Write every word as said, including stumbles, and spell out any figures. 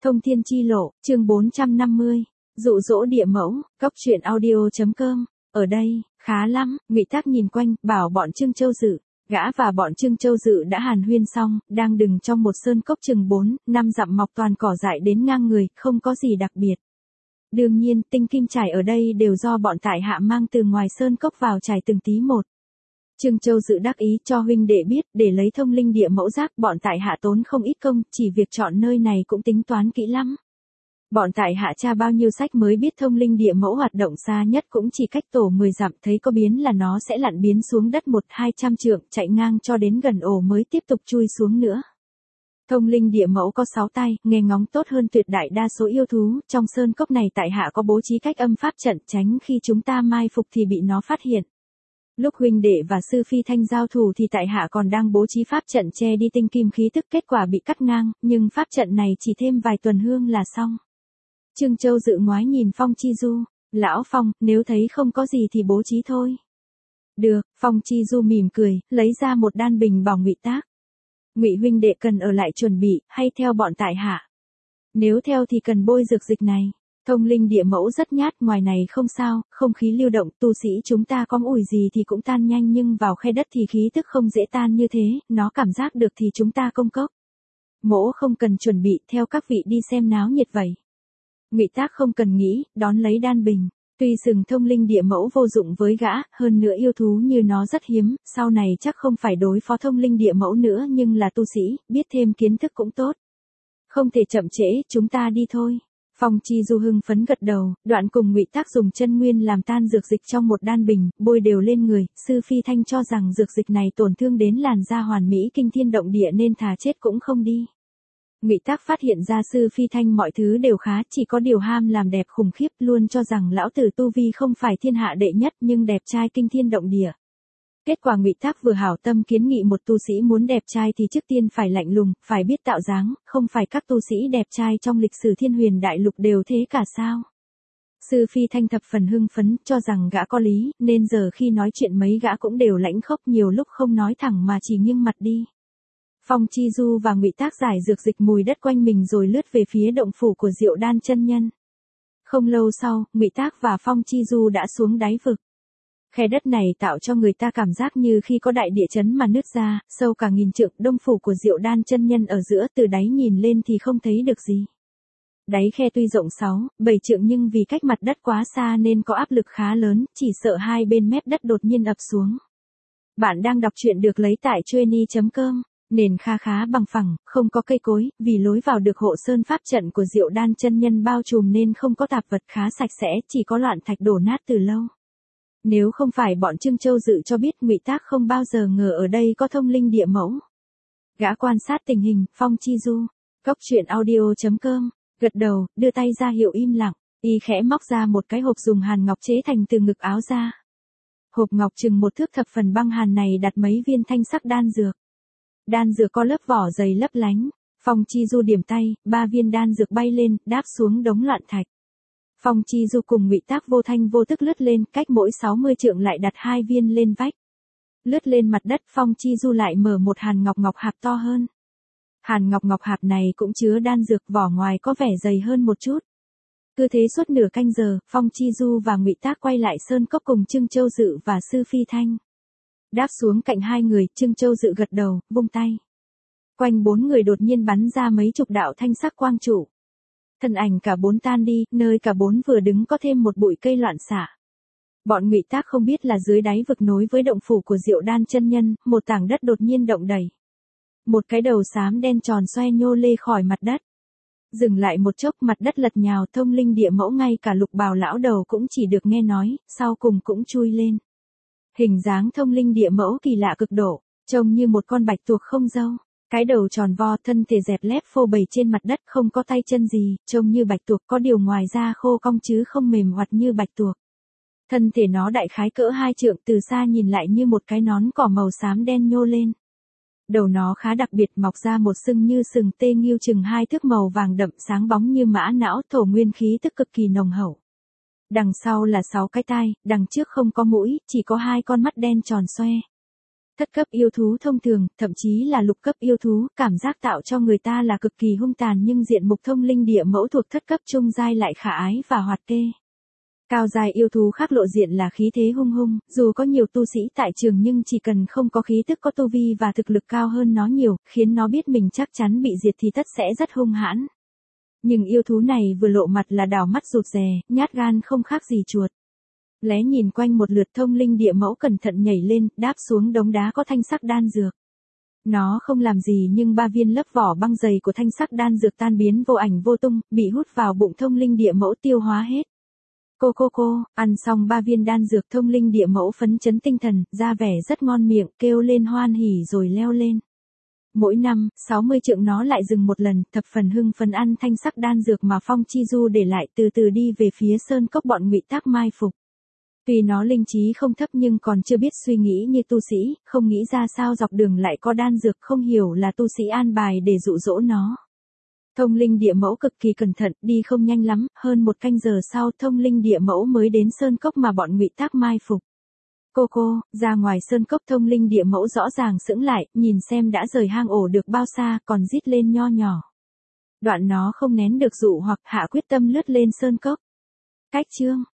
Thông thiên chi lộ, chương bốn trăm năm mươi. Dụ dỗ địa mẫu, cóc truyện audio.com. Ở đây, khá lắm, Ngụy Tác nhìn quanh, bảo bọn Trương Châu Dự. Gã và bọn Trương Châu Dự đã hàn huyên xong, đang đứng trong một sơn cốc chừng bốn, năm dặm mọc toàn cỏ dại đến ngang người, không có gì đặc biệt. Đương nhiên, tinh kim trải ở đây đều do bọn tại hạ mang từ ngoài sơn cốc vào trải từng tí một. Trương Châu Dự đắc ý cho huynh đệ biết, để lấy thông linh địa mẫu giác, bọn tại hạ tốn không ít công, chỉ việc chọn nơi này cũng tính toán kỹ lắm. Bọn tại hạ tra bao nhiêu sách mới biết thông linh địa mẫu hoạt động xa nhất cũng chỉ cách tổ mười dặm, thấy có biến là nó sẽ lặn biến xuống đất một hai trăm trượng, chạy ngang cho đến gần ổ mới tiếp tục chui xuống nữa. Thông linh địa mẫu có sáu tay, nghe ngóng tốt hơn tuyệt đại đa số yêu thú, trong sơn cốc này tại hạ có bố trí cách âm pháp trận tránh khi chúng ta mai phục thì bị nó phát hiện. Lúc huynh đệ và sư phi thanh giao thủ thì tại hạ còn đang bố trí pháp trận che đi tinh kim khí tức, kết quả bị cắt ngang, nhưng pháp trận này chỉ thêm vài tuần hương là xong. Trương Châu Dự ngoái nhìn Phong Chi Du, lão Phong, nếu thấy không có gì thì bố trí thôi. Được, Phong Chi Du mỉm cười, lấy ra một đan bình bảo Ngụy Tác. Ngụy huynh đệ cần ở lại chuẩn bị, hay theo bọn tại hạ? Nếu theo thì cần bôi dược dịch này. Thông linh địa mẫu rất nhát, ngoài này không sao, không khí lưu động, tu sĩ chúng ta có ủi gì thì cũng tan nhanh, nhưng vào khe đất thì khí tức không dễ tan như thế, nó cảm giác được thì chúng ta công cốc. Mỗ không cần chuẩn bị, theo các vị đi xem náo nhiệt vậy. Ngụy Tác không cần nghĩ, đón lấy đan bình. Tuy sừng thông linh địa mẫu vô dụng với gã, hơn nữa yêu thú như nó rất hiếm, sau này chắc không phải đối phó thông linh địa mẫu nữa, nhưng là tu sĩ, biết thêm kiến thức cũng tốt. Không thể chậm trễ, chúng ta đi thôi. Phong Chi Du hưng phấn gật đầu, đoạn cùng Ngụy Tác dùng chân nguyên làm tan dược dịch trong một đan bình, bôi đều lên người. Sư Phi Thanh cho rằng dược dịch này tổn thương đến làn da hoàn mỹ kinh thiên động địa nên thà chết cũng không đi. Ngụy Tác phát hiện ra Sư Phi Thanh mọi thứ đều khá, chỉ có điều ham làm đẹp khủng khiếp, luôn cho rằng lão tử tu vi không phải thiên hạ đệ nhất nhưng đẹp trai kinh thiên động địa. Kết quả Ngụy Tác vừa hảo tâm kiến nghị một tu sĩ muốn đẹp trai thì trước tiên phải lạnh lùng, phải biết tạo dáng, không phải các tu sĩ đẹp trai trong lịch sử Thiên Huyền Đại Lục đều thế cả sao. Sư Phi Thanh thập phần hưng phấn, cho rằng gã có lý, nên giờ khi nói chuyện mấy gã cũng đều lãnh khốc, nhiều lúc không nói thẳng mà chỉ nghiêng mặt đi. Phong Chi Du và Ngụy Tác giải dược dịch mùi đất quanh mình rồi lướt về phía động phủ của Diệu Đan chân nhân. Không lâu sau, Ngụy Tác và Phong Chi Du đã xuống đáy vực. Khe đất này tạo cho người ta cảm giác như khi có đại địa chấn mà nứt ra, sâu cả nghìn trượng, đông phủ của Diệu Đan chân nhân ở giữa, từ đáy nhìn lên thì không thấy được gì. Đáy khe tuy rộng sáu, bảy trượng nhưng vì cách mặt đất quá xa nên có áp lực khá lớn, chỉ sợ hai bên mép đất đột nhiên ập xuống. Bạn đang đọc truyện được lấy tại chueny chấm com. Nền kha khá bằng phẳng, không có cây cối, vì lối vào được hộ sơn pháp trận của Diệu Đan chân nhân bao trùm nên không có tạp vật, khá sạch sẽ, chỉ có loạn thạch đổ nát từ lâu. Nếu không phải bọn Trương Châu Dự cho biết, Ngụy Tác không bao giờ ngờ ở đây có thông linh địa mẫu. Gã quan sát tình hình, Phong Chi Du, cóc truyện audio.com, gật đầu, đưa tay ra hiệu im lặng, y khẽ móc ra một cái hộp dùng hàn ngọc chế thành từ ngực áo ra. Hộp ngọc chừng một thước thập phần băng hàn này đặt mấy viên thanh sắc đan dược. Đan dược có lớp vỏ dày lấp lánh. Phong Chi Du điểm tay, ba viên đan dược bay lên, đáp xuống đống loạn thạch. Phong Chi Du cùng Ngụy Tác vô thanh vô tức lướt lên, cách mỗi sáu mươi trượng lại đặt hai viên lên vách. Lướt lên mặt đất, Phong Chi Du lại mở một hàn ngọc ngọc hạp to hơn. Hàn ngọc ngọc hạp này cũng chứa đan dược, vỏ ngoài có vẻ dày hơn một chút. Cứ thế suốt nửa canh giờ, Phong Chi Du và Ngụy Tác quay lại sơn cốc cùng Trương Châu Dự và Sư Phi Thanh. Đáp xuống cạnh hai người, Trương Châu Dự gật đầu, vung tay. Quanh bốn người đột nhiên bắn ra mấy chục đạo thanh sắc quang trụ. Thân ảnh cả bốn tan đi, nơi cả bốn vừa đứng có thêm một bụi cây loạn xạ. Bọn Ngụy Tác không biết là dưới đáy vực nối với động phủ của Diệu Đan chân nhân, một tảng đất đột nhiên động đẩy. Một cái đầu xám đen tròn xoe nhô lê khỏi mặt đất. Dừng lại một chốc, mặt đất lật nhào, thông linh địa mẫu ngay cả Lục Bào lão đầu cũng chỉ được nghe nói, sau cùng cũng chui lên. Hình dáng thông linh địa mẫu kỳ lạ cực độ, trông như một con bạch tuộc không râu. Cái đầu tròn vo, thân thể dẹp lép phô bày trên mặt đất, không có tay chân gì, trông như bạch tuộc, có điều ngoài da khô cong chứ không mềm hoạt như bạch tuộc. Thân thể nó đại khái cỡ hai trượng, từ xa nhìn lại như một cái nón cỏ màu xám đen nhô lên. Đầu nó khá đặc biệt, mọc ra một sừng như sừng tê nghiêu chừng hai thước, màu vàng đậm sáng bóng như mã não, thổ nguyên khí tức cực kỳ nồng hậu. Đằng sau là sáu cái tai, đằng trước không có mũi, chỉ có hai con mắt đen tròn xoe. Thất cấp yêu thú thông thường, thậm chí là lục cấp yêu thú, cảm giác tạo cho người ta là cực kỳ hung tàn nhưng diện mục thông linh địa mẫu thuộc thất cấp trung giai lại khả ái và hoạt kê. Cao giai yêu thú khác lộ diện là khí thế hung hung, dù có nhiều tu sĩ tại trường nhưng chỉ cần không có khí tức có tu vi và thực lực cao hơn nó nhiều, khiến nó biết mình chắc chắn bị diệt thì tất sẽ rất hung hãn. Nhưng yêu thú này vừa lộ mặt là đảo mắt rụt rè, nhát gan không khác gì chuột. Lé nhìn quanh một lượt thông linh địa mẫu cẩn thận nhảy lên, đáp xuống đống đá có thanh sắc đan dược. Nó không làm gì nhưng ba viên lớp vỏ băng dày của thanh sắc đan dược tan biến vô ảnh vô tung, bị hút vào bụng thông linh địa mẫu tiêu hóa hết. Cô cô cô, ăn xong ba viên đan dược thông linh địa mẫu phấn chấn tinh thần, ra vẻ rất ngon miệng, kêu lên hoan hỉ rồi leo lên. Mỗi năm, sáu mươi trượng nó lại dừng một lần, thập phần hưng phấn ăn thanh sắc đan dược mà Phong Chi Du để lại, từ từ đi về phía sơn cốc bọn Ngụy Tác mai phục. Tuy nó linh trí không thấp nhưng còn chưa biết suy nghĩ như tu sĩ, không nghĩ ra sao dọc đường lại có đan dược, không hiểu là tu sĩ an bài để dụ dỗ nó. Thông linh địa mẫu cực kỳ cẩn thận, đi không nhanh lắm, hơn một canh giờ sau thông linh địa mẫu mới đến sơn cốc mà bọn Ngụy Tác mai phục. Cô cô, ra ngoài sơn cốc thông linh địa mẫu rõ ràng sững lại, nhìn xem đã rời hang ổ được bao xa, còn rít lên nho nhỏ. Đoạn nó không nén được dụ hoặc hạ quyết tâm lướt lên sơn cốc. Cách chương